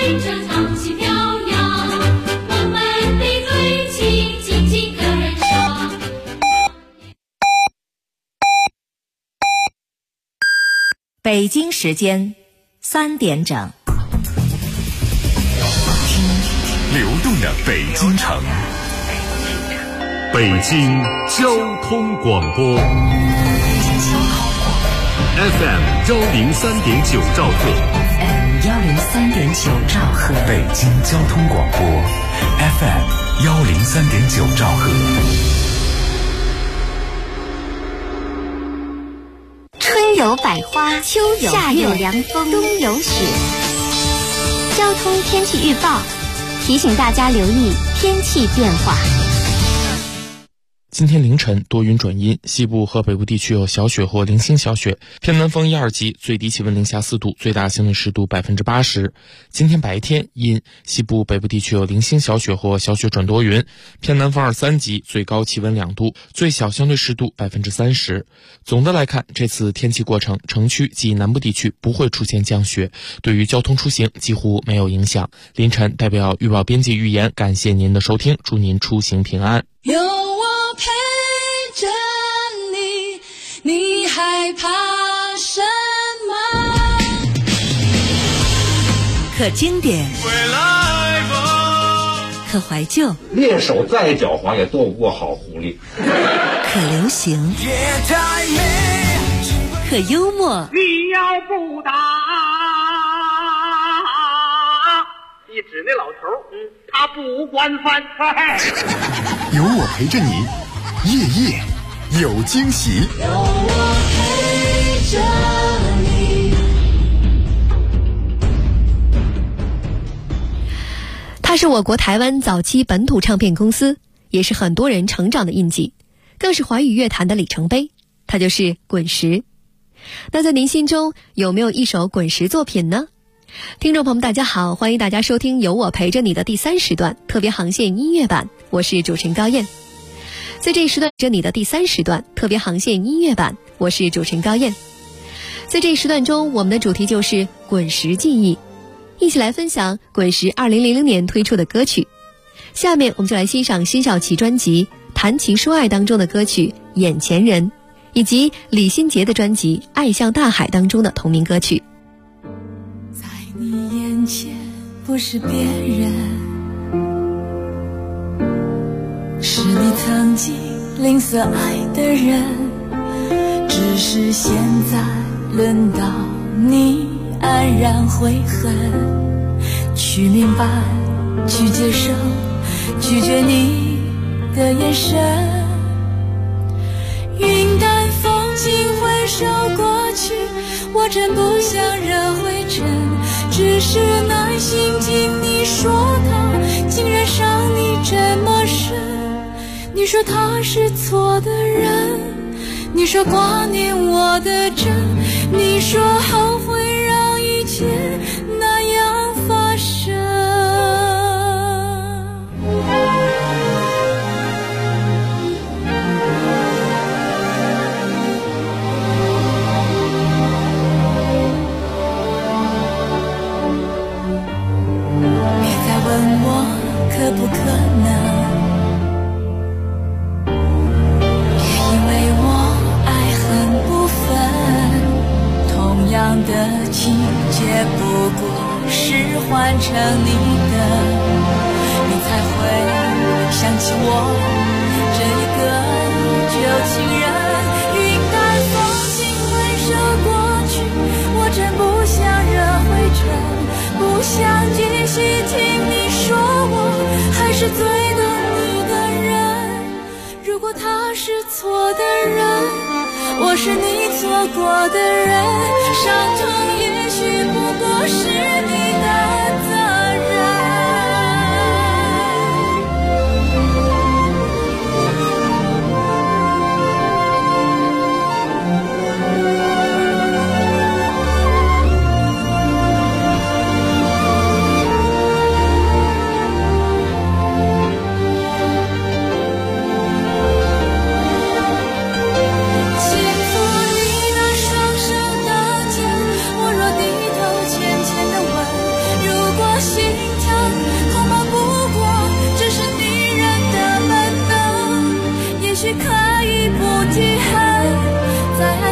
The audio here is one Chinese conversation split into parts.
着长旗飘扬，我们的嘴亲紧紧地人上。 北京时间3点整， 流动的北京城，北京交通广播 FM 103.9兆赫 103.9兆赫， 北京交通广播 FM 103.9兆赫。 春有百花，秋有夏有凉风，冬有雪。交通天气预报提醒大家留意天气变化。 今天凌晨多云转阴，西部和北部地区有小雪或零星小雪，偏南风1、2级，最低气温零下4度，最大相对湿度80%。今天白天阴，西部北部地区有零星小雪或小雪转多云，偏南风2、3级，最高气温2度，最小相对湿度30%。总的来看，这次天气过程，城区及南部地区不会出现降雪，对于交通出行几乎没有影响。凌晨代表预报编辑预言，感谢您的收听，祝您出行平安。 有我陪着你，你害怕什么？ 可经典，可怀旧， 猎手再狡猾也斗不过好狐狸。 可流行，可幽默。 你要不打，一指那老头，他不管饭菜。 有我陪着你，夜夜有惊喜。 有我陪着你。 它是我国台湾早期本土唱片公司，也是很多人成长的印记，更是华语乐坛的里程碑。它就是滚石。那在您心中有没有一首滚石作品呢？听众朋友们大家好，欢迎大家收听有我陪着你的第3时段特别航线音乐版，我是主持人高燕。在这一时段着你的第3时段特别航线音乐版，我是主持人高燕。在这一时段中，我们的主题就是滚石记忆，一起来分享滚石2000年推出的歌曲。下面我们就来欣赏辛晓琪专辑《谈情说爱》当中的歌曲《眼前人》，以及李心洁的专辑《爱像大海》当中的同名歌曲。 在你眼前不是别人，是你曾经吝啬爱的人，只是现在轮到你安然悔恨，去明白，去接受，拒绝你的眼神。云淡风轻回首过去，我真不想惹灰尘，只是耐心听你说他竟然伤你这么深。你说他是错的人，你说挂念我的真，你说后悔让一切那样发生。别再问我可不可能，同样的情节不过是换成你的，你才会想起我这一个旧情人。云淡风轻回首过去，我真不想惹灰尘，不想继续听你说我还是最懂你的人。如果他是错的人，我是你错过的人，伤痛也许不过是你的责任。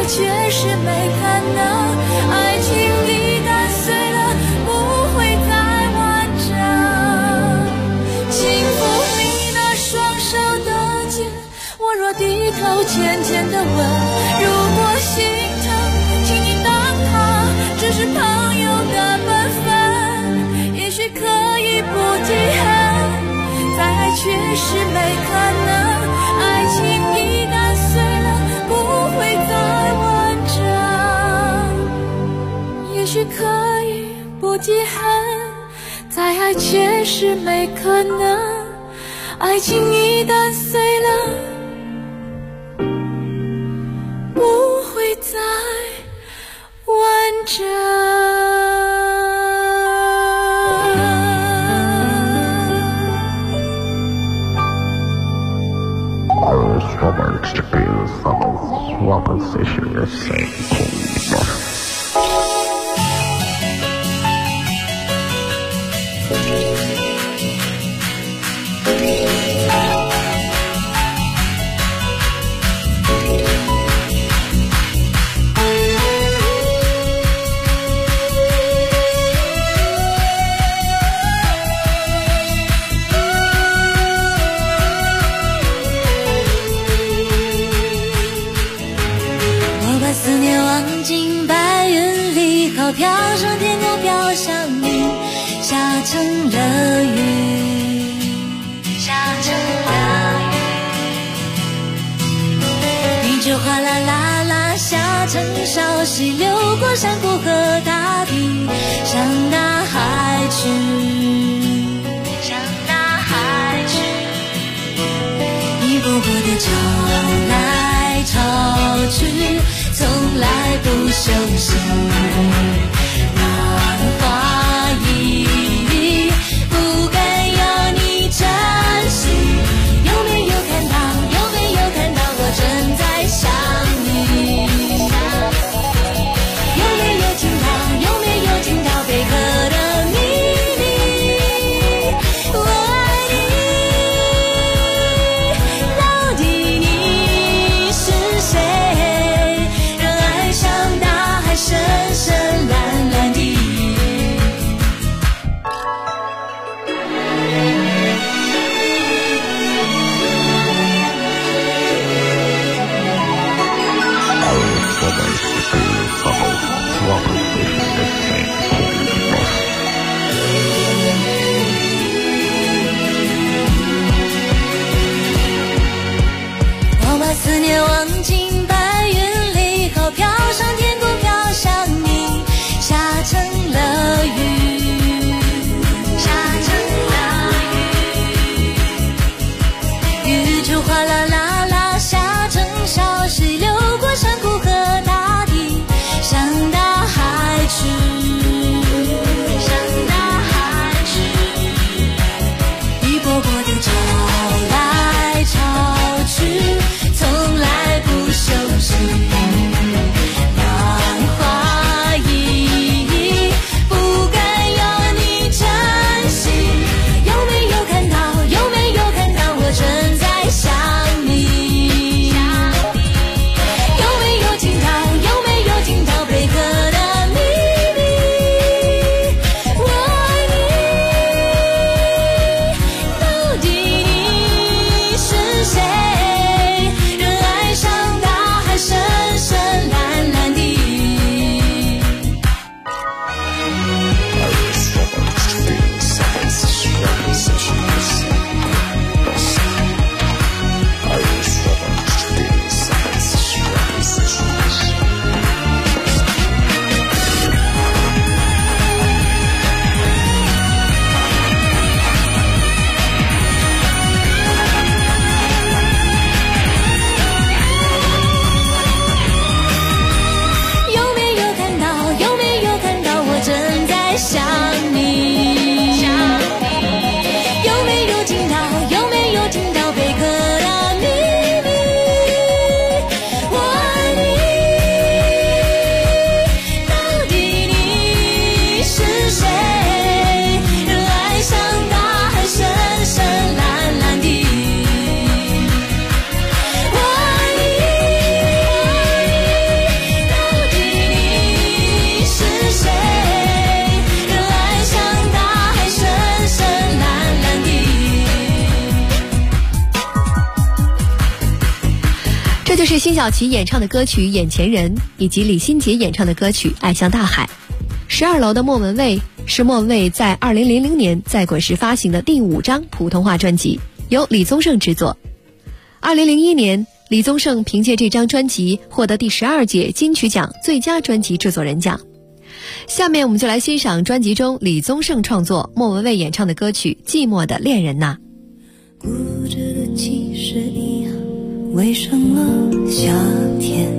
却是没可能。爱情一旦碎了，不会再完整。轻抚你那双手的肩，我若低头浅浅的问，如果心疼，请你当它只是朋友的本分，也许可以不记恨。再爱却是没可能，爱情一旦碎了，不会再完整，也许可以不记恨。再爱却是没可能，爱情一旦碎了，不会再完整。 Words to be the sum of one position the same. 思念忘进白云里，好飘上天空，飘向你，下成了雨，下成了雨，你就哗啦啦啦下成小溪，流过山谷和大地，向大海去，向大海去，一步步的潮来潮去，从来不休息，浪花一粒，不该要你珍惜。有没有看到？有没有看到我正在想你？有没有听到？有没有听到贝壳的秘密？我爱你，到底你是谁？深深蓝是辛晓琪演唱的歌曲《眼前人》，以及李心洁演唱的歌曲《爱向大海》。12楼的莫文蔚是莫文蔚在2000年在滚石发行的第5张普通话专辑，由李宗盛制作。2001年，李宗盛凭借这张专辑获得第12届金曲奖最佳专辑制作人奖。下面我们就来欣赏专辑中李宗盛创作、莫文蔚演唱的歌曲《寂寞的恋人呐》。 固执的其实一样围上了夏天，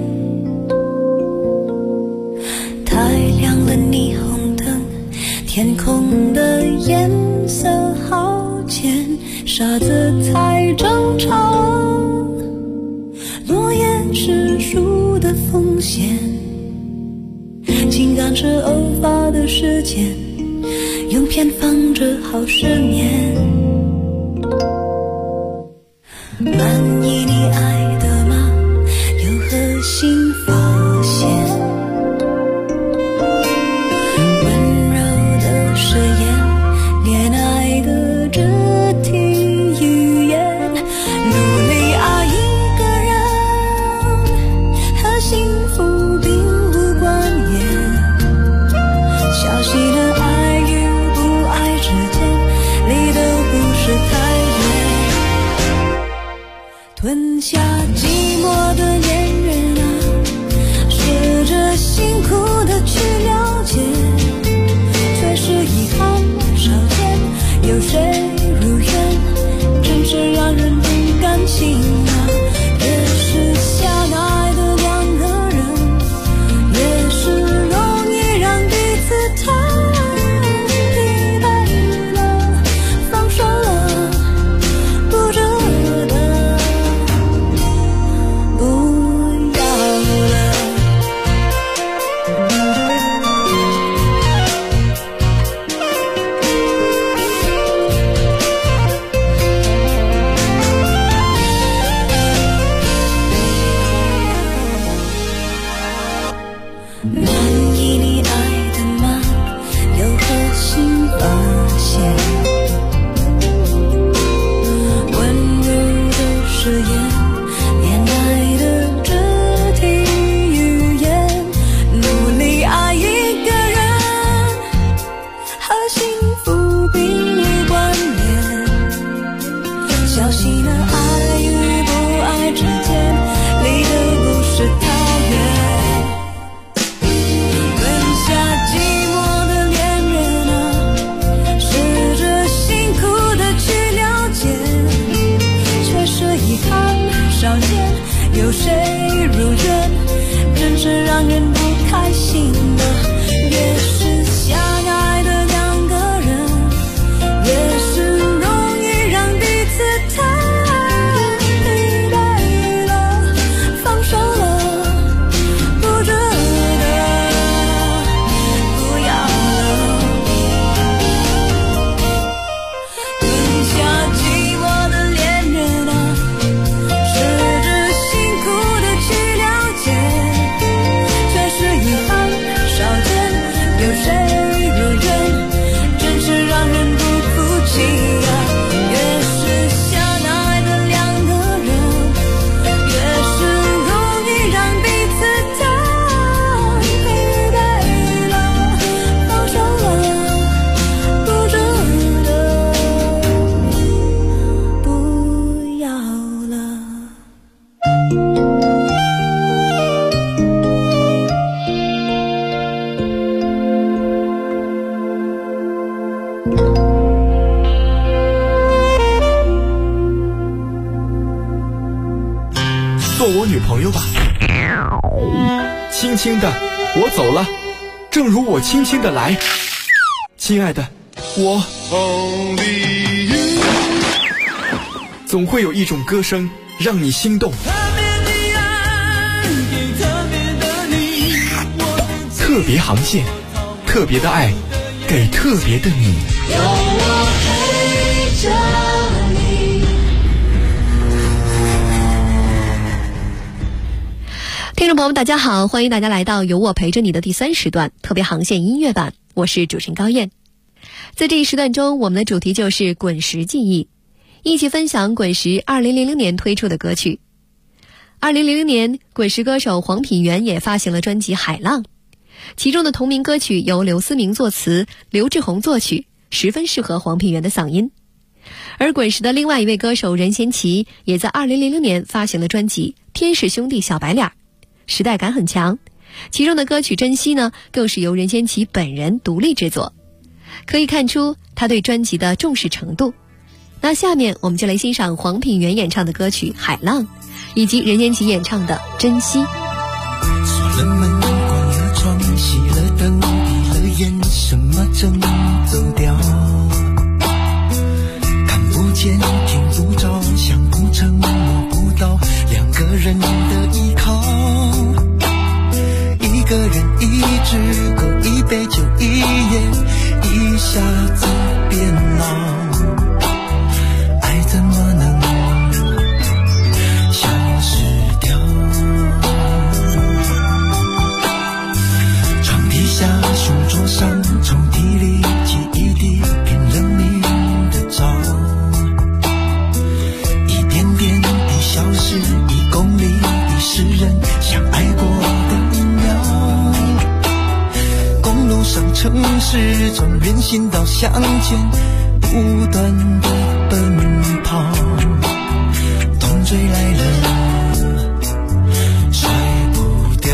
太亮了霓虹灯，天空的颜色好浅，沙子太正常，落叶是树的风险，情感是偶发的事件，用偏方治好失眠。满意你爱的吗？有何新发现？温柔的誓言，恋爱的肢体语言，努力爱一个人，和幸福并无关联。小溪的爱与不爱之间，离得不是太吞下寂寞的恋人啊，试着辛苦的去了解，却是遗憾少见，有谁如愿，真是让人不甘心啊。越是相爱的两个人，越是容易让彼此太疲惫了，放手了，不值得。有谁如愿，真是让人不开心的。越是相爱的两个人，越是容易让彼此太疲惫了，放手了，不值得，不要了，吞下寂寞的恋人啊，有谁如愿，真是让人不服气啊。越是相爱的两个人，越是容易让彼此太疲惫了，放手了，不值得，不要了。 做我女朋友吧，轻轻的我走了，正如我轻轻的来，亲爱的，我总会有一种歌声让你心动，特别航线，特别的爱，给特别的你。有我陪着你。 听众朋友们大家好，欢迎大家来到有我陪着你的第3时段特别航线音乐版，我是主持人高燕。在这一时段中，我们的主题就是滚石记忆，一起分享滚石2000年推出的歌曲。 2000年，滚石歌手黄品源也发行了专辑《海浪》，其中的同名歌曲由刘思明作词，刘志宏作曲，十分适合黄品源的嗓音。而滚石的另外一位歌手任贤齐也在2000年发行了专辑《天使兄弟小白脸》，时代感很强。其中的歌曲《珍惜》呢，更是由任贤齐本人独立制作，可以看出他对专辑的重视程度。那下面我们就来欣赏黄品源演唱的歌曲《海浪》，以及任贤齐演唱的《珍惜》。 锁了门，关了窗，熄了灯，闭了眼，什么正走掉？看不见，听不着，想不成，摸不到，两个人的依靠。一个人一只狗，一杯酒，一夜，一下子变老。爱怎么能消失掉？床底下，书桌上，抽屉里，记忆里，拼了命的找，一点点一小时，一公里，一世人相爱过的一秒。公路上，城市中，人行道向前不断的奔跑，痛追来了，甩不掉。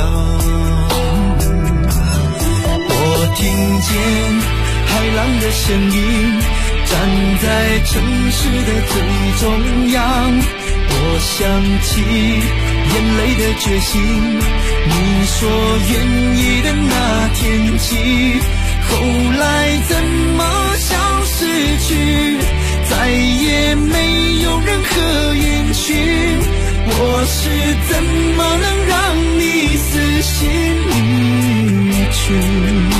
我听见海浪的声音，站在城市的最中央。我想起眼泪的决心，你说愿意的那天起，后来怎么消失去，再也没有任何音讯。我是怎么能让你死心离去？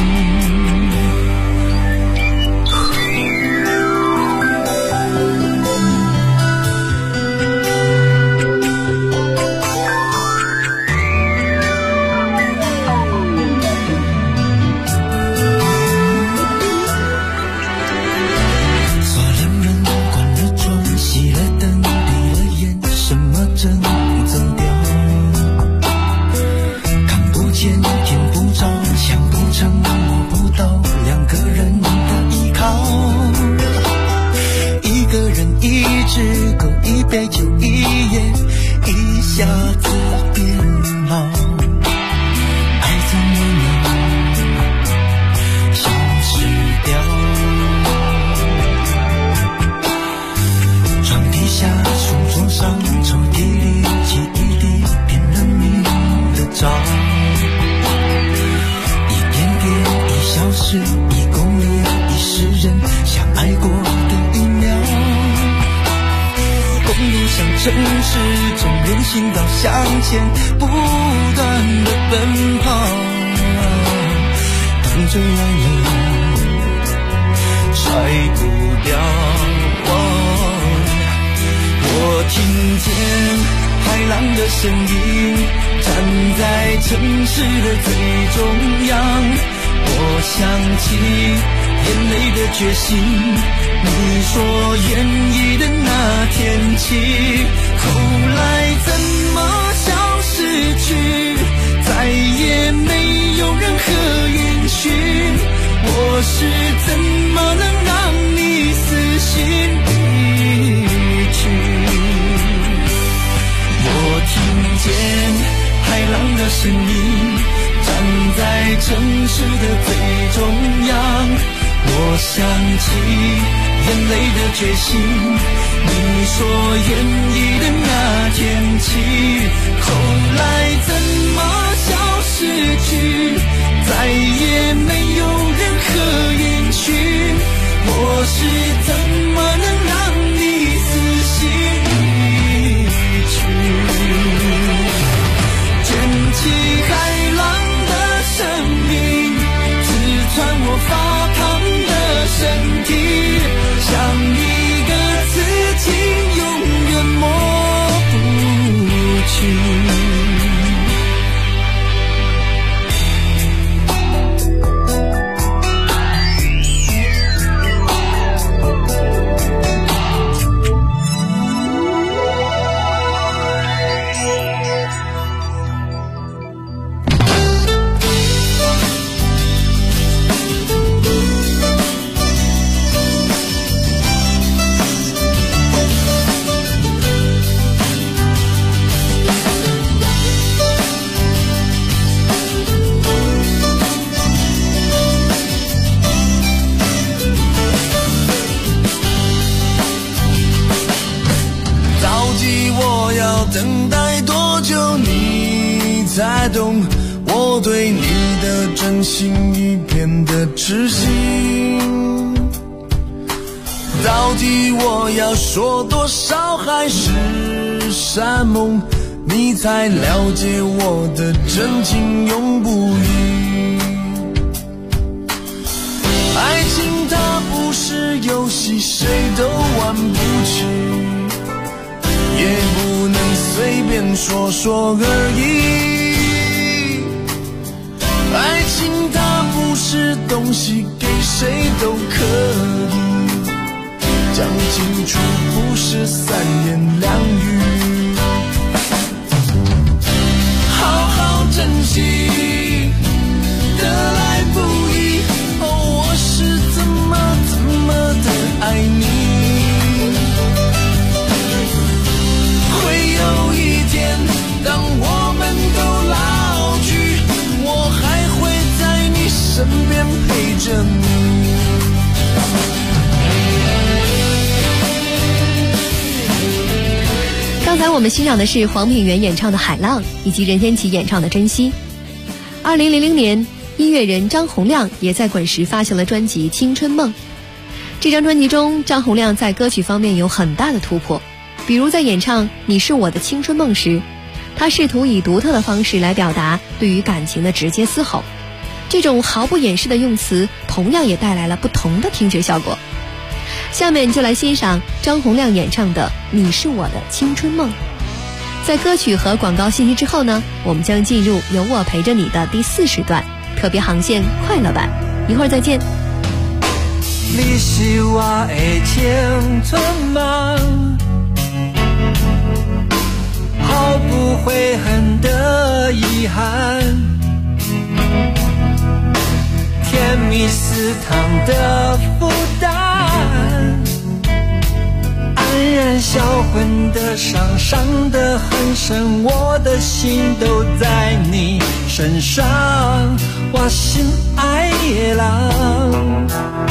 城市中人行道向前不断的奔跑，痛追来了，甩不掉。我听见海浪的声音，站在城市的最中央。我想起眼泪的决心，你说愿意的那天起，后来怎么消失去，再也没有任何音讯。我是怎么能让你死心离去？我听见海浪的声音，站在城市的最中央。我想起眼泪的决心，你说愿意的那天起，后来怎么消失去，再也没有任何音讯。我是怎么能让你死心离去？卷起海浪的生命，刺穿我发烫的身体，像一个刺青，永远抹不去。 等待多久你才懂我对你的真心一片的痴心？到底我要说多少海誓山盟，你才了解我的真情永不渝？爱情它不是游戏，谁都玩不起，也不能随便说说而已。爱情它不是东西，给谁都可以，讲清楚不是三言两语。好好珍惜，得来不易，哦，我是怎么的爱你。会有一天当我们都老去，我还会在你身边陪着你。 刚才我们欣赏的是黄品源演唱的《海浪》，以及任贤齐演唱的《珍惜》。2000年，音乐人张洪量也在滚石发行了专辑《青春梦》。这张专辑中，张洪量在歌曲方面有很大的突破，比如在演唱《你是我的青春梦》时，他试图以独特的方式来表达对于感情的直接嘶吼。这种毫不掩饰的用词，同样也带来了不同的听觉效果。下面就来欣赏张洪量演唱的《你是我的青春梦》。在歌曲和广告信息之后呢，我们将进入有我陪着你的第4时段特别航线快乐版，一会儿再见。 你是我的青春梦，毫不悔恨的遗憾，甜蜜似糖的负担，黯然销魂的伤，伤得很深，我的心都在你身上，我心爱野狼。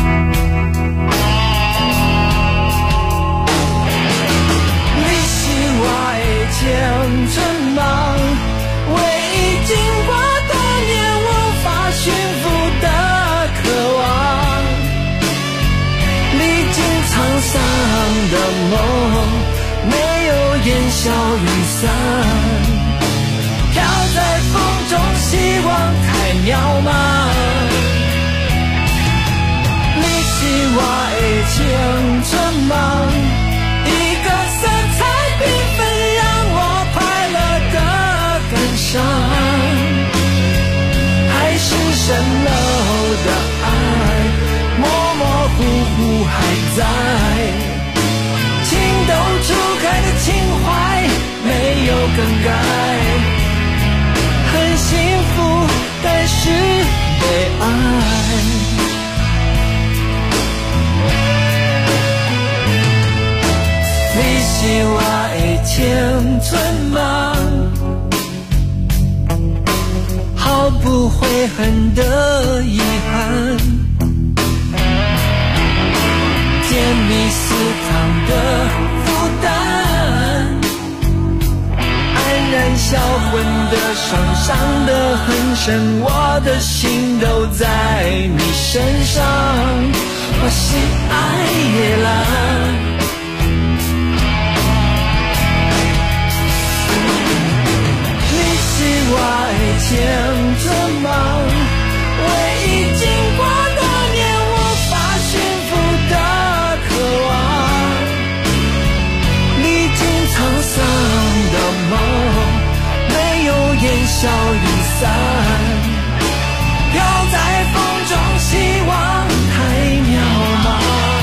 你是我的青春梦，为经过多年无法驯服的渴望，历经沧桑的梦，没有烟消云散，飘在风中，希望太渺茫。你是我的青春梦，一个色彩缤纷让我快乐的感伤，海市蜃楼的爱，模模糊糊还在，情窦初开的情怀没有更改，很幸福但是被爱。你是我的青春梦，毫不悔恨的遗憾，甜蜜似糖的负担，黯然销魂的伤，伤得很深，我的心都在你身上，我心爱野狼。我的青春梦，为经过多年无法驯服的渴望，历经沧桑的梦，没有烟消云散，飘在风中，希望太渺茫。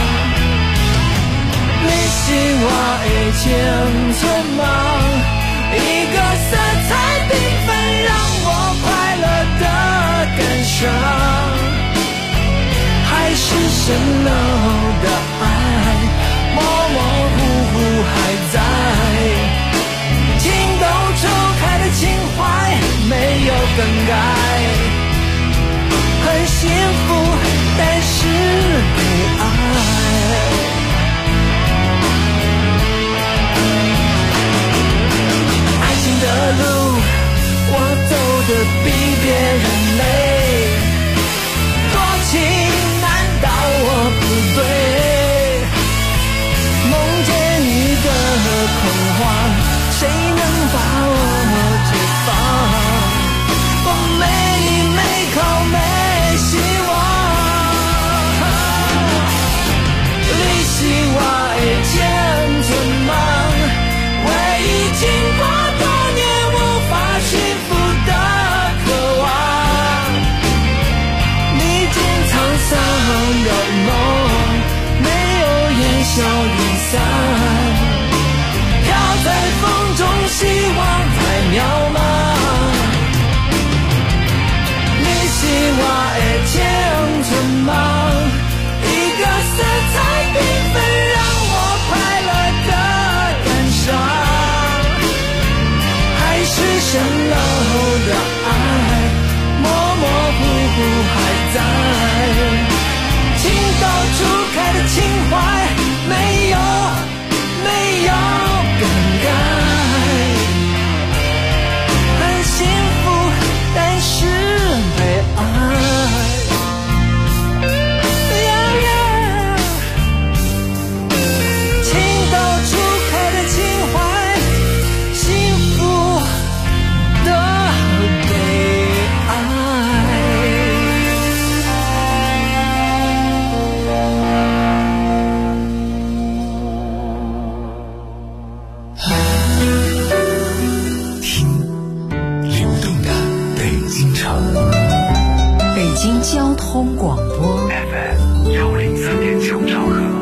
你是我的青春梦，一个色彩缤纷让我快乐的感伤，海市蜃楼的爱，模模糊糊还在，情窦初开的情怀没有更改，很幸福但是被爱。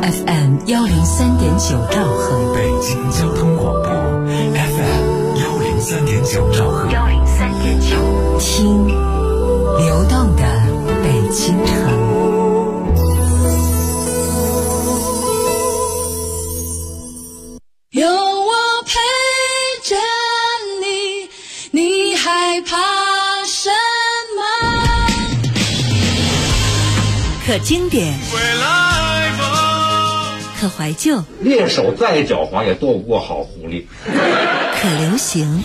FM 103.9兆赫， 北京交通广播 FM 103.9兆赫 ，103.9，听流动的北京城。 有我陪着你，你害怕什么？ 可经典，可怀旧， 猎手再狡猾也斗不过好狐狸。 可流行，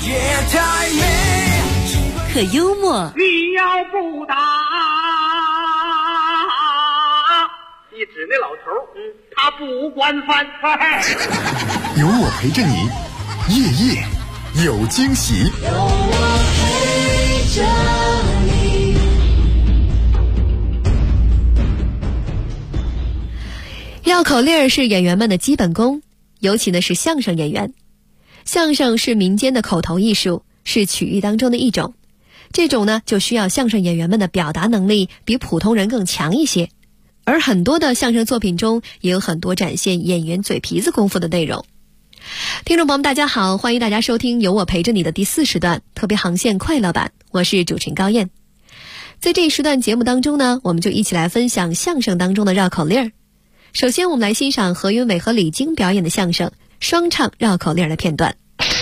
可幽默。 你要不打，一指那老头，他不惯犯。 有我陪着你，夜夜有惊喜。 有我陪着你。 绕口令儿是演员们的基本功，尤其呢是相声演员。相声是民间的口头艺术，是曲艺当中的一种。这种呢就需要相声演员们的表达能力比普通人更强一些。而很多的相声作品中也有很多展现演员嘴皮子功夫的内容。听众朋友们大家好，欢迎大家收听有我陪着你的第4时段特别航线快乐版，我是主持人高燕。在这一时段节目当中呢，我们就一起来分享相声当中的绕口令儿。首先我们来欣赏何云伟和李菁表演的相声双唱绕口令的片段。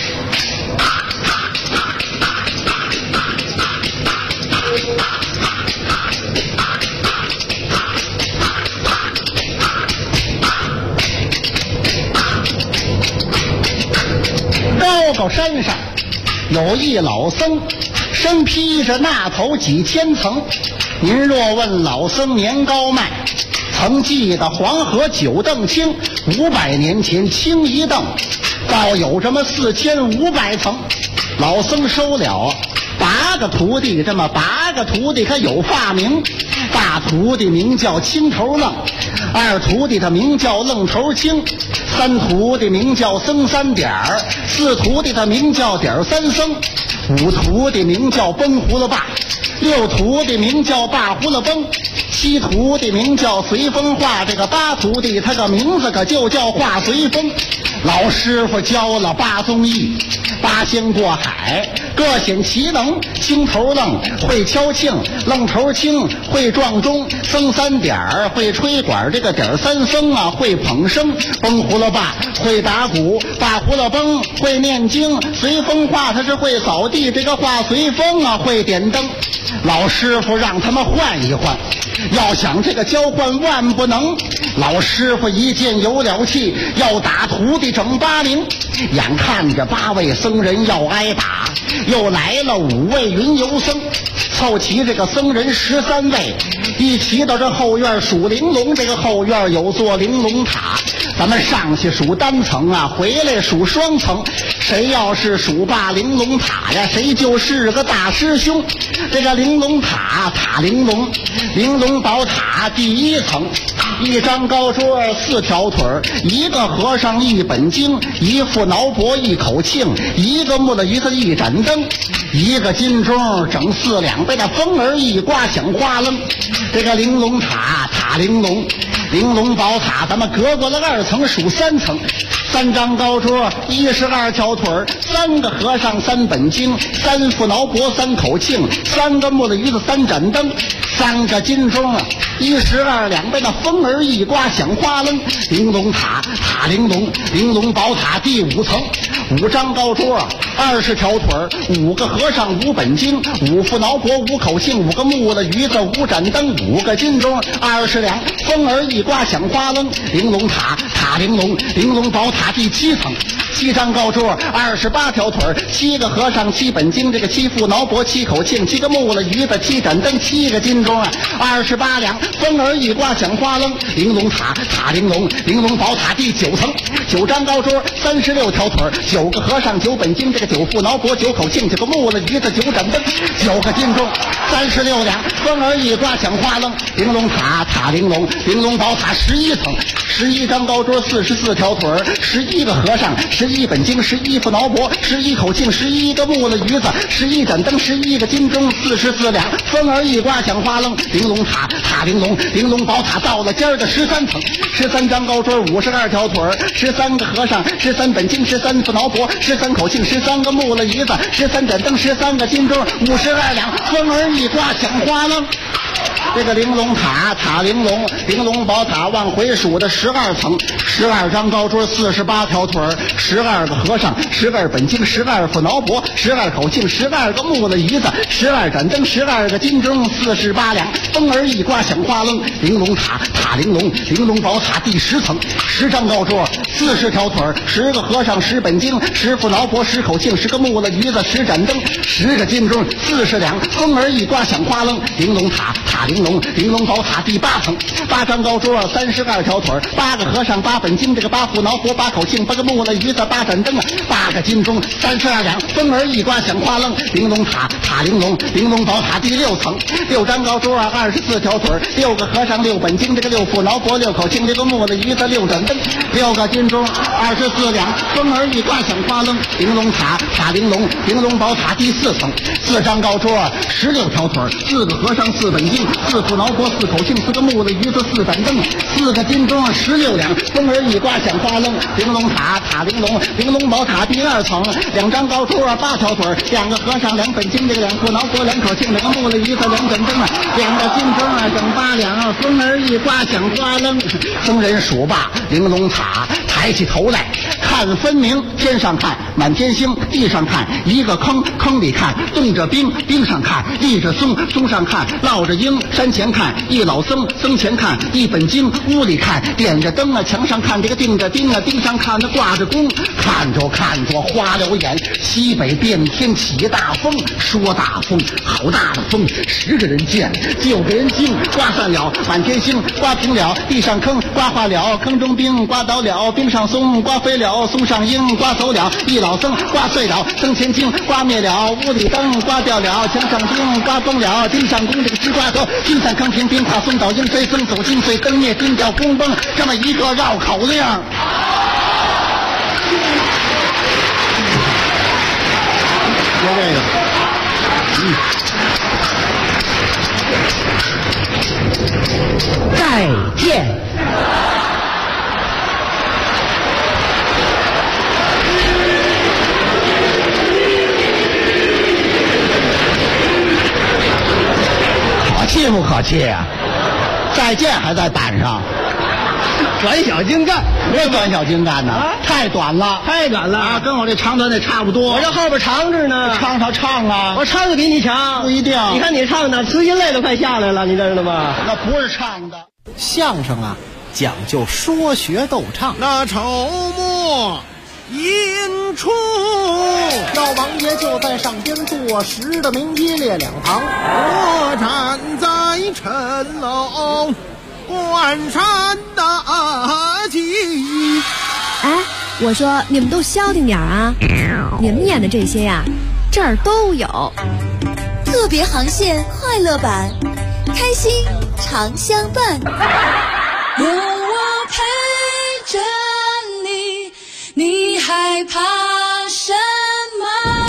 高山上有一老僧，身披着那头几千层。您若问老僧年高迈，曾记得黄河九凳清，500年前清一凳，倒有这么4500层。老僧收了8个徒弟，这么8个徒弟可有发明。大徒弟名叫青头愣，二徒弟他名叫愣头青，三徒弟名叫僧三点儿，四徒弟他名叫点儿三僧，五徒弟名叫崩胡了爸，六徒弟名叫爸胡了崩，七徒弟名叫随风画，这个八徒弟他个名字可就叫画随风。老师傅教了8综艺，8仙过海，各显其能。青头愣会敲磬，愣头青会撞钟，僧三点儿会吹管，这个点儿三僧啊会捧笙，崩胡了爸会打鼓，爸胡了崩会念经，随风画他是会扫地，这个画随风啊会点灯。老师傅让他们换一换，要想这个交换万不能。老师傅一见有了气，要打徒弟整80。眼看着8位僧人要挨打，又来了5位云游僧，凑齐这个僧人13位，一齐到这后院数玲珑。这个后院有座玲珑塔，咱们上去数单层啊，回来数双层。谁要是数罢玲珑塔呀，谁就是个大师兄。这个玲珑塔塔玲珑，玲珑宝塔第1层，一张高桌4条腿，一个和尚1本经，一副挠脖1口磬，一个木了鱼子1盏灯，一个金钟整4两，被那风儿一刮响哗楞。这个玲珑塔塔玲珑，玲珑宝塔咱们隔过了2层数3层，3张高桌12条腿，3个和尚3本经，3副挠脖3口磬，3个木了鱼子3盏灯，3个金钟12两，被那风儿一刮响哗楞。玲珑塔塔玲珑，玲珑宝塔第5层，5张高桌20条腿，5个和尚5本经，5副挠脖5口磬，5个木了鱼子5盏灯，5个金钟20两，风儿一刮响哗楞。玲珑塔塔玲珑，玲珑宝塔第7层，7张高桌28条腿，7个和尚7本经，这个7副挠脖7口磬，7个木了鱼子7盏灯，7个金钟28两，风儿一刮响哗楞。玲珑塔塔玲珑，玲珑宝塔第9层，9张高桌36条腿，9个和尚9本经，这个9副挠脖9口磬，9个木了鱼子9盏灯，9个金钟36两，风儿一刮响哗楞。玲珑塔塔玲珑，玲珑宝塔11层，11张高桌桌44条腿，11个和尚，11本经，11副挠脖，11口磬，11个木了鱼子，11盏灯，11个金钟，44两，风儿一刮响哗楞，玲珑塔，塔玲珑，玲珑宝塔到了尖儿的13层，13张高桌，52条腿，13个和尚，13本经，13副挠脖，13口磬，13个木了鱼子，13盏灯，13个金钟，52两，风儿一刮响哗楞。这个玲珑塔，塔玲珑，玲珑宝塔往回数的12层，12张高桌，48条腿，12个和尚，12本经，12副挠脖，12口磬，12个木了鱼子，12盏灯，12个金钟，48两，风儿一刮响哗楞。玲珑塔，塔玲珑，玲珑宝塔第10层，10张高桌，40条腿，10个和尚，10本经，10副挠脖，10口磬，10个木了鱼子，10盏灯，10个金钟，40两，风儿一刮响哗楞。玲珑塔，塔玲珑，玲珑宝塔第8层，8张高桌，32条腿，8个和尚，8本经，这个8副挠脖，8口磬，8个木了鱼子，8盏灯，8个金钟，32两，风儿一刮响哗楞。玲珑塔，塔玲珑，玲珑宝塔第6层，6张高桌，24条腿，6个和尚，6本经，这个6副挠脖，6口磬，这个木了鱼子，6盏灯，6个金钟，24两，风儿一刮响哗楞。玲珑塔，塔玲珑，玲珑宝塔第4层，4张高桌，16条腿，4个和尚，4本经，4副挠脖，4口磬，4个木了鱼子，4盏灯，4个金钟，16两，风儿一刮响哗楞。玲珑塔，塔玲珑，玲珑宝塔第2层，2张高桌，8条腿，2个和尚，2本经，这个2副挠脖，2口磬，这个木了鱼子，2盏灯，2个金钟整8两，风儿一刮响哗楞。僧人数罢玲珑塔，抬起头来看分明，天上看满天星，地上看一个坑，坑里看冻着冰，冰上看立着松，松上看落着鹰，山前看一老僧，僧前看一本经，屋里看点着灯啊，墙上看这个钉着钉啊，钉上看那挂着弓，看着看着花了眼，西北变天起大风，说大风好大的风，10个人见9个人惊，刮散了满天星，刮平了地上坑，刮化了坑中冰，刮倒了冰上松，刮飞了松上鹰，刮走了一老僧，刮碎了僧前经，刮灭了屋里灯，刮掉了墙上钉，刮崩了钉上弓，这个直刮头金散坑平冰化松倒鹰飞僧走金碎灯灭钉掉弓崩，这么一个绕口令。说这个再见。可气不可气啊？再见还在胆上， 短小精干， 别短小精干呢，太短了， 太短了啊，跟我这长短得差不多。 我这后边长着呢， 唱啊， 我唱的比你强， 不一定。 你看你唱的，词音泪都快下来了，你知道吗？ 那不是唱的， 相声啊，讲究说学逗唱。 那筹末引出， 老王爷就在上边坐实的名一列两旁， 我站在城楼观山大吉。 哎，我说你们都消停点啊！你们演的这些呀，这儿都有。 特别航线快乐版，开心常相伴。 有我陪着你，你害怕什么？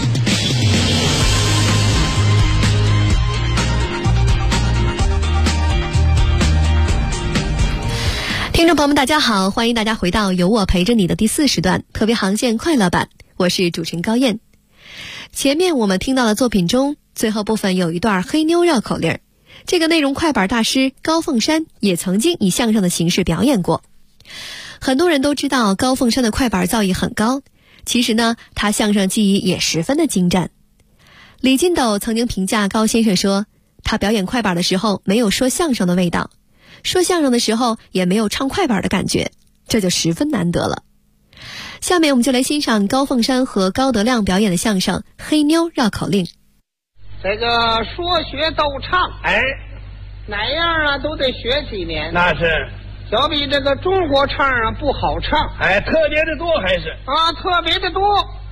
听众朋友们大家好，欢迎大家回到有我陪着你的第4时段特别航线快乐版，我是主持人高燕。前面我们听到的作品中最后部分有一段黑妞绕口令，这个内容快板大师高凤山也曾经以相声的形式表演过。很多人都知道高凤山的快板造诣很高，其实呢他相声技艺也十分的精湛。李金斗曾经评价高先生说，他表演快板的时候没有说相声的味道，说相声的时候也没有唱快板的感觉，这就十分难得了。下面我们就来欣赏高凤山和高德亮表演的相声《黑妞绕口令》。 这个说学逗唱，哪样啊都得学几年。 那是， 小比这个中国唱啊不好唱， 特别的多还是啊，特别的多。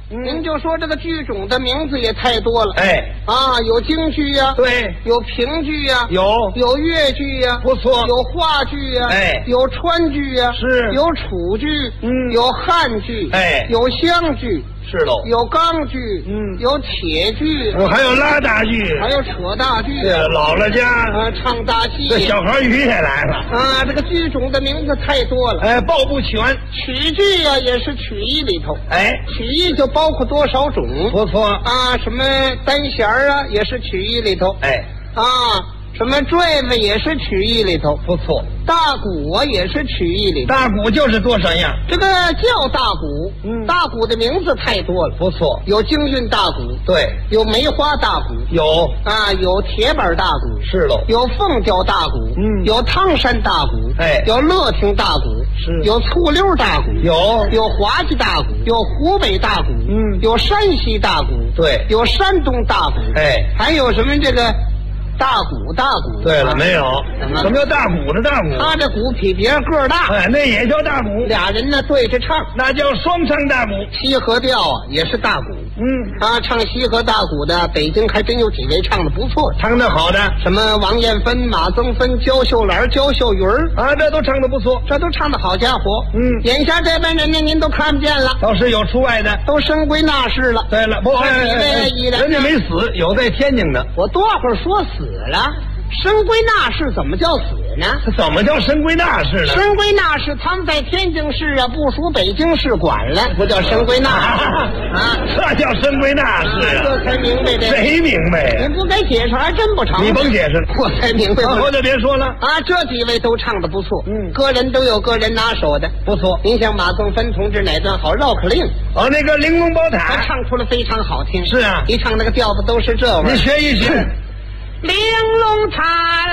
您就说这个剧种的名字也太多了。 哎， 有京剧呀， 对， 有评剧呀， 有越剧呀， 不错， 有话剧呀， 哎， 有川剧呀， 是， 有楚剧，有汉剧， 哎， 有湘剧。 是喽， 有钢剧，有铁剧， 还有拉大剧， 还有扯大剧， 对，姥姥家唱大戏， 这小孩鱼也来了这个剧种的名字太多了， 哎，报不全。 曲剧呀，也是曲艺里头， 哎， 曲艺就包括多少种， 不错什么单弦啊，也是曲艺里头， 哎， 什么坠子也是曲艺里头， 不错。 大鼓也是曲艺里头， 大鼓就是多少样？ 这个叫大鼓，大鼓的名字太多了， 不错。 有京韵大鼓， 对， 有梅花大鼓，有铁板大鼓， 是喽， 有凤调大鼓，有汤山大鼓， 哎， 有乐亭大鼓， 是， 有醋溜大鼓，有滑稽大鼓，有湖北大鼓，有山西大鼓， 对， 有山东大鼓， 哎， 还有什么这个大鼓。 对了，没有？什么叫大鼓的大鼓？ 他这鼓比别人个儿大， 哎，那也叫大鼓。 俩人呢对着唱， 那叫双唱大鼓。 西河调也是大鼓。唱西河大鼓的，北京还真有几位唱的不错， 唱的好的， 什么王艳芬、马增芬、焦秀兰、焦秀云这都唱的不错， 这都唱的好家伙。眼下这班人呢，您都看不见了， 倒是有出外的， 都升归纳士了。 对了，不，人家没死，有在天津的。 我多会儿说死了。升归纳士怎么叫死呢？ 怎么叫升归纳士呢？ 升归纳士，他们在天津市不属北京市管了，不叫升归纳士这叫升归纳士这才明白的。 谁明白呀？ 你不给解释还真不成。 你甭解释， 我才明白。 我就别说了这几位都唱得不错，个人都有个人拿手的， 不错。 您像马增芬同志哪段好绕口令？ 那个玲珑宝塔， 他唱出来非常好听。 是啊， 一唱那个调子都是这味儿。 你学一学。 玲珑塔来，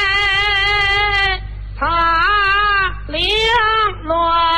塔玲珑，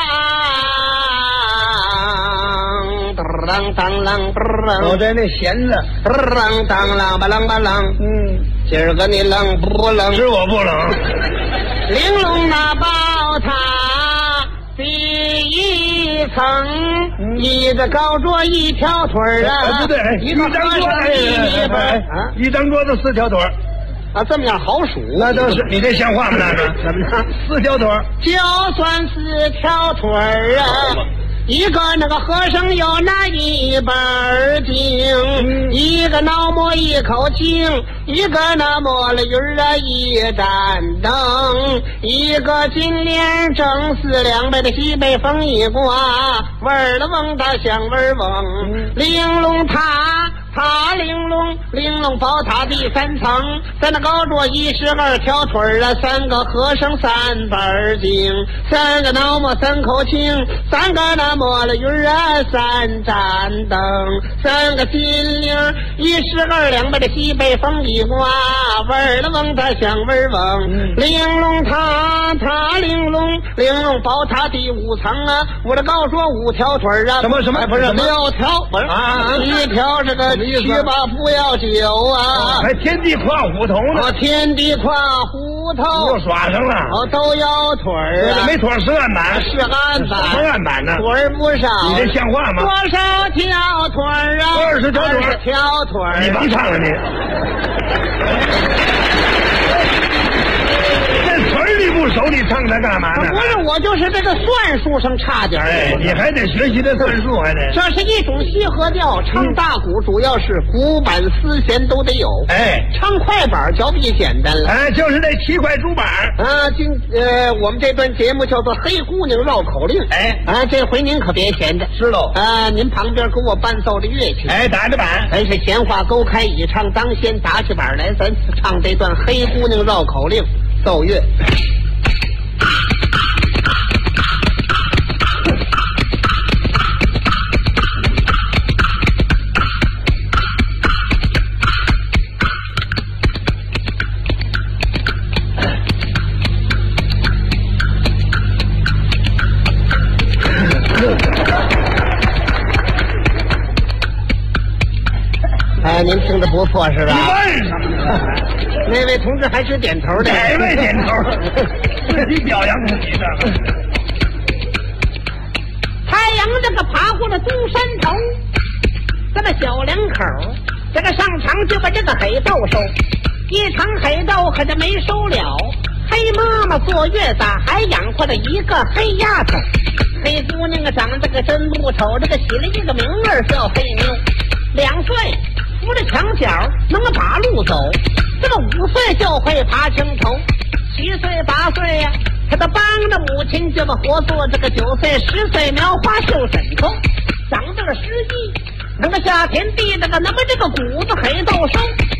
当当啷当， 我在那弦子， 当当啷吧啷吧啷，今儿个你冷不冷？ 是我不冷。 玲珑那宝塔第一层，一个高桌一条腿不对，一张桌子一张桌子4条腿这么样好数。 那倒是，你这像话吗？那个怎么着？4条腿就算4条腿一个那个和尚有那一本经，一个脑摸一口经，一个那摸了鱼一盏灯，一个金莲正4两杯的西北风一刮，味儿的嗡的响味儿嗡，玲珑塔。塔玲珑，玲珑宝塔第3层，在那高桌12条腿3个和尚3本经，3个脑摸3口清，3个那摸了鱼3盏灯，3个金铃12两杯的西北风一刮，味儿的嗡的响味儿嗡，玲珑塔塔玲珑，玲珑宝塔第5层我这高桌5条腿什么不是6条，不是1条这个。去吧，不要酒还天地跨虎头呢！ 天地跨虎头又耍上了！ 都要腿没腿是案板， 是案板， 什么案板呢？ 腿不少， 你这像话吗？ 多少条腿 20条腿 ，20条腿， 你甭唱了你。你不熟，你唱它干嘛呢？ 不是，我就是这个算术上差点。 你还得学习这算术，还得。 这是一种西河调，唱大鼓主要是鼓板丝弦都得有。唱快板就比简单了。 就是那7块竹板。 我们这段节目叫做《黑姑娘绕口令》。这回您可别闲着。 是喽。 您旁边给我伴奏着乐器。 打着板。 咱是闲话勾开，以唱当先，打起板来，咱唱这段《黑姑娘绕口令》。奏乐。您听着不错是吧？那位同志还是点头的。 哪位点头？自己表扬自己的。 太阳这个爬过了东山头， 的小两口，这个上场就把这个黑豆收，一场黑豆可就没收了。黑妈妈坐月子还养活了一个黑丫头，黑姑娘长得个真不丑，这个起了一个名儿叫黑妞。2岁扶着墙角能把路走，这个5岁就会爬墙头，7岁8岁呀，他都帮着母亲就把活做，这个9岁10岁描花绣枕头，长到了11能够下田地，那么这个谷子黑豆收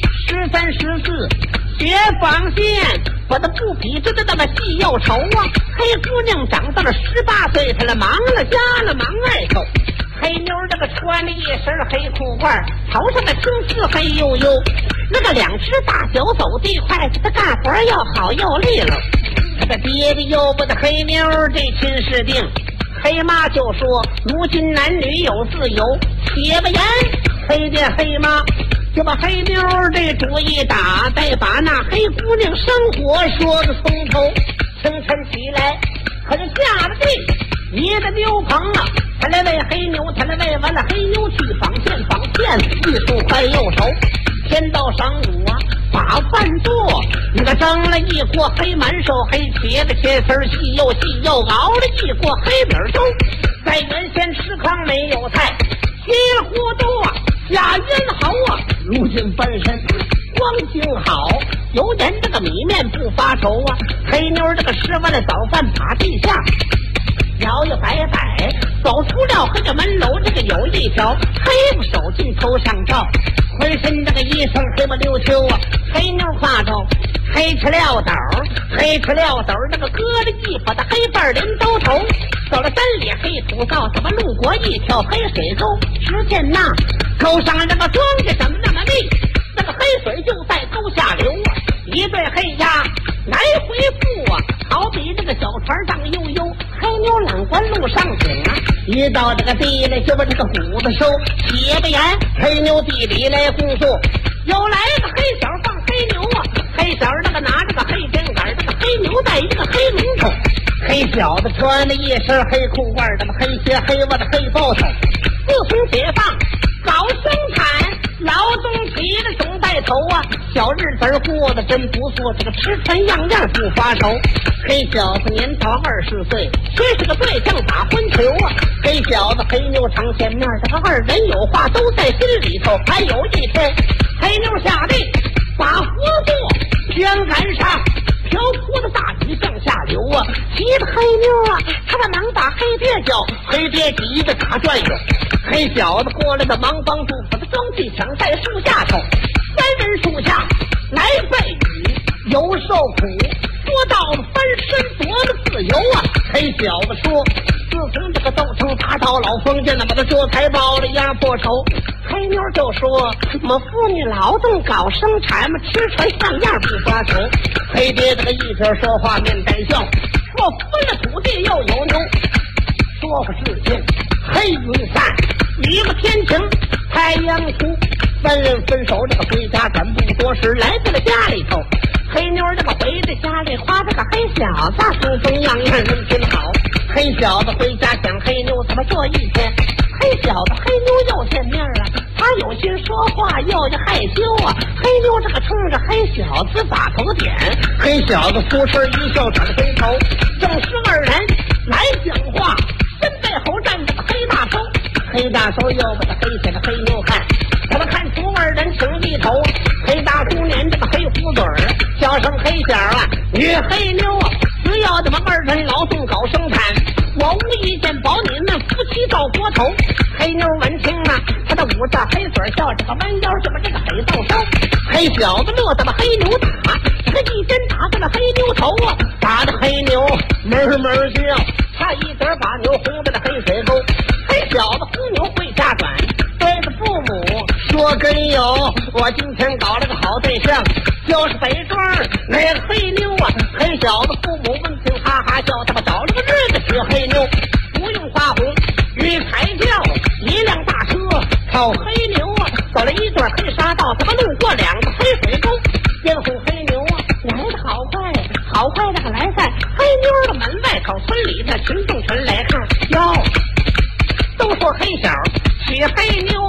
，13、14学纺线，我的不比这那么细又稠啊。黑姑娘长到了18岁，她来忙了家了忙外头。黑妞这个穿着一身黑裤褂，头上的青丝黑黝黝，那个2尺大脚走地快，她干活又好又利落。她的爹爹又不得黑妞这亲事定，黑妈就说如今男女有自由，且不言黑爹黑妈就把黑妞这主意打，再把那黑姑娘生活说个从头。清晨起来可就下了地，一个牛棚啊，他来喂黑牛，他来喂完了黑牛去纺线，纺线技术快又熟。天到晌午啊，把饭做，那个蒸了一锅黑满手，黑茄子切丝细又细，又熬了一锅黑米粥。在原先吃糠没有菜，稀里糊涂啊下咽喉啊，如今翻身光景好，有点这个米面不发愁啊。黑妞这个吃完了早饭把地下摇摇摆摆走出了这个门楼，这个有一条黑不手镜头上照，浑身这个衣裳黑不溜秋啊。黑妞挎着黑吃料斗，黑吃料斗这个搁着一把的黑瓣镰刀头，走了3里黑土道，怎么路过一条黑水沟，只见那沟上这个庄稼怎么那么密，那个黑水就在沟下流啊。一对黑鸭来回复啊，好比这个小船荡悠悠。黑妞揽关路上井啊，一到这个地里就把这个谷子收，且不言黑妞地里来工作，又来个黑小放黑牛啊，黑小那个拿着个黑针杆，这个黑牛带一个黑龙头，黑小子穿着一身黑裤褂，这么黑鞋黑袜子黑包头。自从解放搞生产，劳动起了总带头啊，小日子过得真不错，这个吃穿样样不发愁。黑小子年到20岁，真是个对象打昏球啊。黑小子黑妞常见面，这个2人有话都在心里头。还有一天黑妞下地把活做全赶上，瓢泼的大雨向下流啊，急得黑妞啊他们忙把黑爹叫，黑爹急得打转悠。黑小子过来的忙帮助，把他装地抢在树下头，3人树下来背雨有受苦，说到了翻身夺了自由啊。黑小子说自从这个斗城打到老封建了，把他这才报了压迫仇。黑妞就说我们妇女劳动搞生产嘛，吃穿像样不发愁。黑爹这个一边说话面带笑，说分了土地又有牛，说个事情黑云散雨个天晴太阳出，3人分手这个回家转不多时，来到了家里头。黑妞这个回到家里夸这个黑小子风风样样人品好。黑小子回家想黑妞怎么这一天，黑小子黑妞又见面了，他有心说话又害羞啊。黑妞这个冲着黑小子把头点，黑小子扑哧一笑转回头，正是2人来讲话，身背后站着个黑大手，黑大手又把他黑起了黑妞看，他们看出2人情一头。黑大姑年这个黑胡嘴儿，叫声黑小啊，女黑妞啊，只要这么2人劳动搞生产，我无意见保你们夫妻到国头。黑妞闻听啊，他的捂着黑嘴笑，这个弯腰就把这个黑豆收。黑小子乐得把黑牛打，这个一针打在了黑牛头啊，打的黑牛闷叫，他一点把牛轰在了黑水沟。黑小子呼牛回家转，对着父母说跟友，我今天搞了个好对象，就是北庄那个黑妞啊。黑小子父母闻听哈哈笑，他们找了个日子娶黑妞，不用花红与彩轿，一辆大车靠黑牛啊，走了一段黑沙道，他们路过2个黑水沟，边哄黑牛啊来的好快好快，那个来在黑妞的门外头，村里的群众全来看哟，都说黑小娶黑妞，黑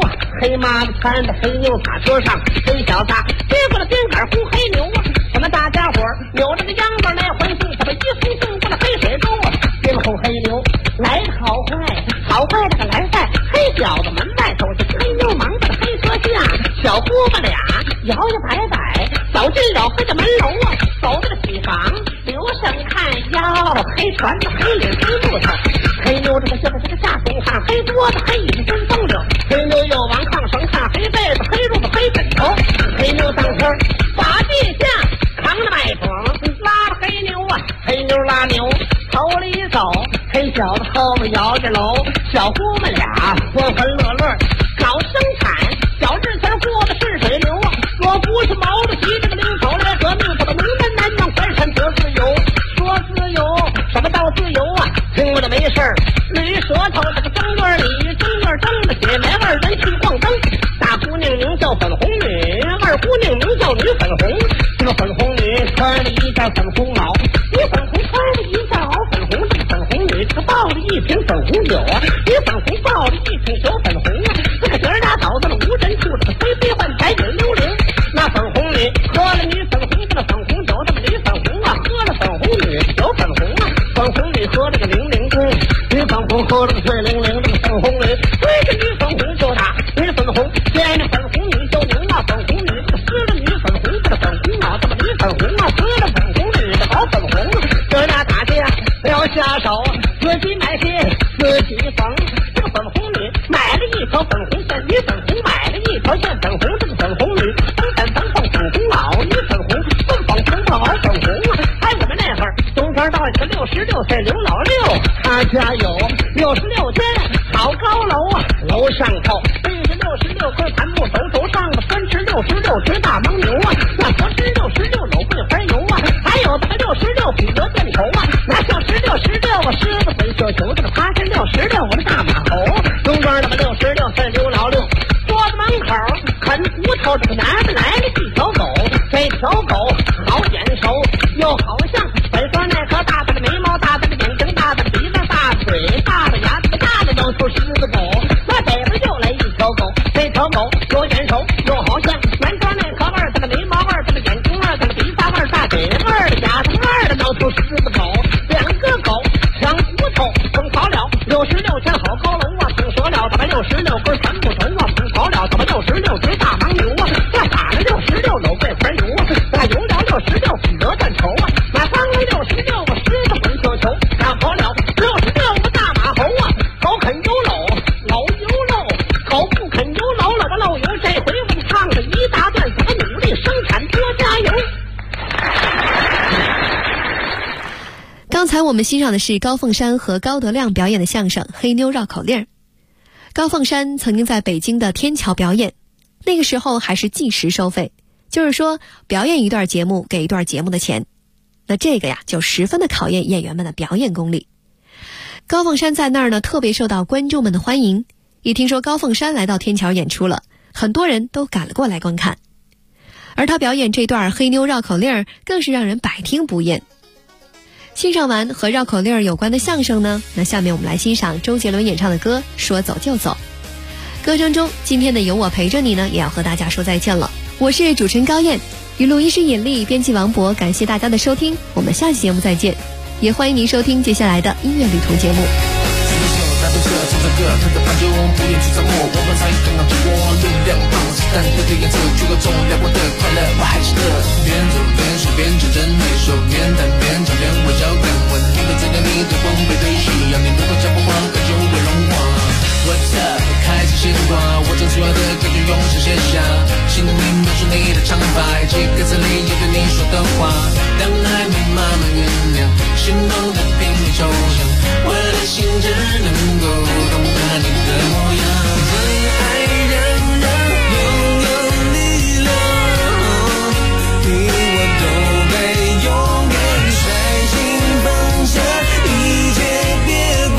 黑马子缠着黑牛马车上，黑小子接过了鞭杆呼黑牛啊！咱们大家伙扭着个秧子来欢送，咱们一同送过了黑水沟啊！边后黑牛来得好快，好快的个来在黑小子门外走进黑牛忙着的黑车下，小姑子俩摇摇摆摆走进了黑的门楼啊！走到了喜房，留神看哟，黑船子黑领黑木头，黑牛这个下手看黑桌子黑椅子真风流，黑牛又往炕上看黑被子黑褥子黑枕头，黑牛上车把地下扛着麦秸拉了黑牛啊，黑牛拉牛头里走，黑小子后面摇着楼，小姑们俩欢欢乐乐搞生产，小日前过的是水流啊，若不是毛主席这个领头来革命，怎么能跟南洋怀山得自由？说自由什么叫自由啊？听了没事儿捋舌头，这个正月里正月正的血来味人气晃灯，大姑娘名叫粉红女，二姑娘名叫女粉红，这个粉红女穿了一件粉红袄，女粉红穿了一件袄粉红，这个粉红女她抱了一瓶粉红酒啊，女粉红抱了一瓶酒粉红啊，这个姐儿俩走到了无人处，这个飞飞换白影幽灵，那粉红女喝了女粉红这个粉红酒，这个女粉红啊喝了粉红女酒粉红啊，粉红女喝这个零零公，女粉红喝了个醉零零，这个粉红女追着女粉红就打，女粉红见着粉红女就拧啊，粉红女这个撕了女粉红这个粉红啊，这个女粉红啊撕了粉红女的好粉红啊，这俩打架要下手，自己买鞋自己缝，这个粉红女买了一条粉红线，女粉红买了一条线粉红，这个粉红女粉红袄，女粉红粉袄粉红啊，哎我们那会儿中间到一个66岁刘老六，他家有66间好高楼啊，楼上头背着66块檀木手上的专吃66只大牦牛啊，那说吃66搂桂花油啊，还有这个66匹鹅垫头啊，那叫16啊狮子粉绣球，这个他是66我的大马猴，中间那个66岁刘老六坐在门口啃骨头，这个拿着来了一条狗，这条狗好眼熟，又好像本说那颗大大的眉毛，大大的眼睛，大大的鼻子，大的嘴，大的牙，大的能出狮子狗，那北边又来一条狗，这条狗有眼熟，又好像南边那颗味儿，这个眉毛味儿，这个眼睛味儿，这个鼻子味儿，大嘴味儿的牙味儿的能出狮子狗，两个狗抢骨头争跑了66间好高楼啊，听说了怎么66根全部头啊，听跑了怎么66只大牦牛啊，那打了66搂桂花油啊，那有了66匹鹅蛋头啊，那放了66个狮子粉绣球，那跑了66个大马猴啊，狗肯有搂，搂有搂，狗不肯有搂，搂吧漏油，这回我们唱了一大段，怎么努力生产多加油。 刚才我们欣赏的是高凤山和高德亮表演的相声《黑妞绕口令》。高凤山曾经在北京的天桥表演，那个时候还是计时收费，就是说表演一段节目给一段节目的钱。那这个呀就十分的考验演员们的表演功力。高凤山在那儿呢特别受到观众们的欢迎，一听说高凤山来到天桥演出了，很多人都赶了过来观看。而他表演这段黑妞绕口令更是让人百听不厌。欣赏完和绕口令有关的相声呢，那下面我们来欣赏周杰伦演唱的歌《说走就走》。歌声中今天的有我陪着你呢，也要和大家说再见了。我是主持人高燕，与录音师尹丽，编辑王博，感谢大家的收听，我们下期节目再见，也欢迎您收听接下来的音乐旅途节目。 What's up？ 开始牵挂，我将所有的歌曲用纸写下，心里描述你的长发，以及歌词里有对你说的话。当爱没慢慢酝酿，心动的频率抽象，我的心只能够懂得你的模样。真爱让人拥有力量，你我都被永远率性放下一切，别管。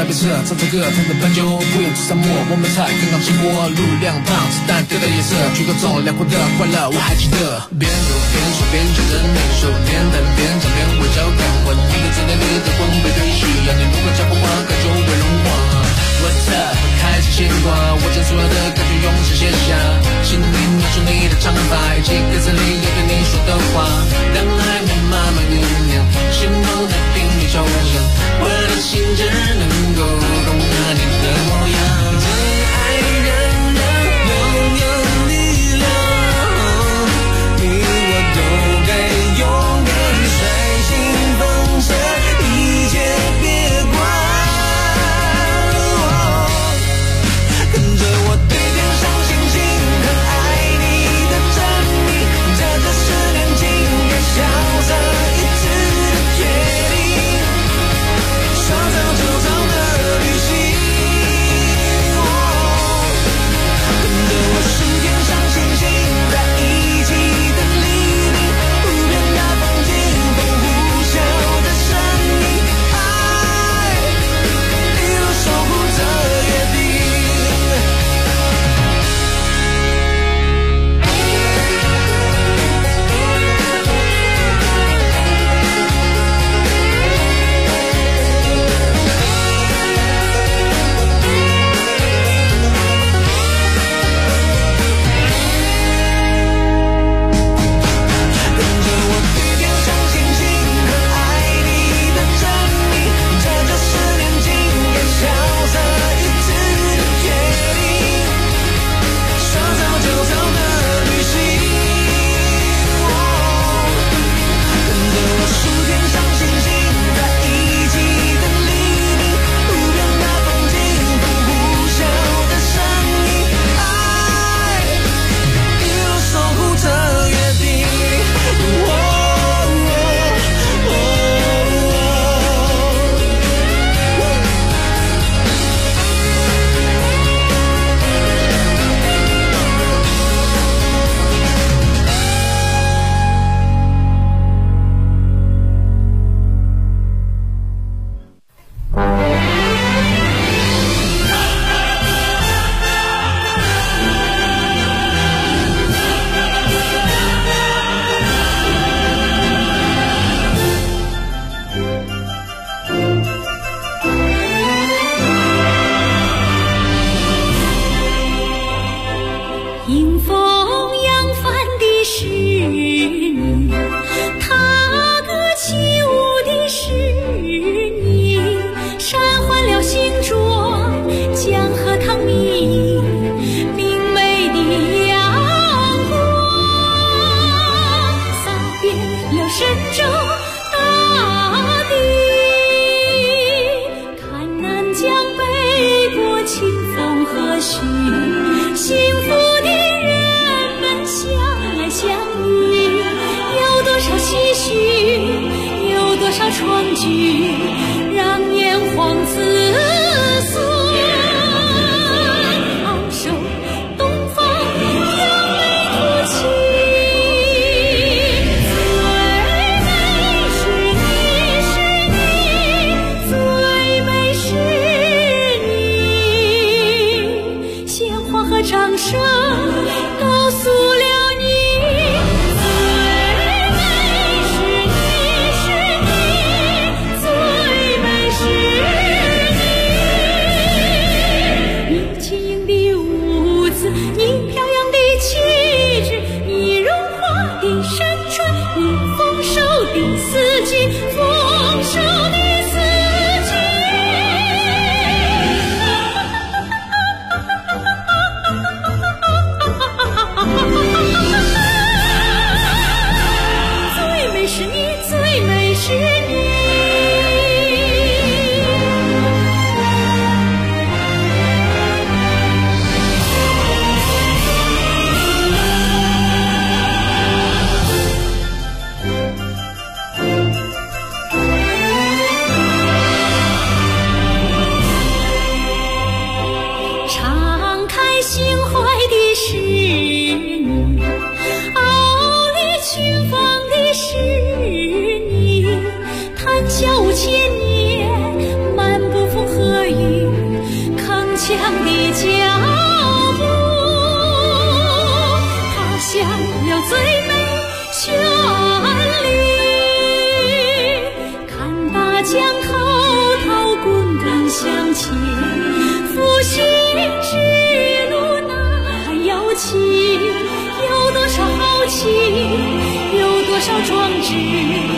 在别侧，唱歌弹着斑鸠，不用去沙漠，我们才刚刚起火，路两旁，子弹丢的颜色，举个重，辽阔的快乐我还记得。边走边说边讲着那首年代边唱边微笑看我，你的嘴脸里的光被对需要你如何讲话感就会融化。What's up？ 开始牵挂，我将所有的感觉用纸写下，心里描述你的长发，以及歌词里要对你说的话，让爱没慢慢酝酿，心中的频率抽象，我的心只能够容纳你的模样。最爱人的拥有力量，你我都该勇敢率性放下一切，别管。跟着我对天上星星，很爱你的真理，这就是年轻也潇洒一次的决定，说走就走的旅行。跟着我数天上星星，在一起的黎明，无边的风景，风呼啸的声音，爱一路守护着约定。 迎风扬帆的是你，踏歌起舞的是你，闪换了星浊，江河淌明，明媚的阳光，洒遍了神州大地，看南江北国清风和煦，幸福的人们相爱相依，有多少唏嘘，有多少创举，让炎黄子孙昂首东方扬眉吐气。最美是你，鲜花和掌声告诉了你，最美是你，最美是你。你轻盈的舞姿，你飘扬的气质，你荣华的山川，你丰收的四季，丰收的四季。最美是你，最美是你。敞开心怀的是你，傲立群芳的是你，谈笑千年，漫步风和雨， 前，复兴之路那要起，有多少豪情，有多少壮志。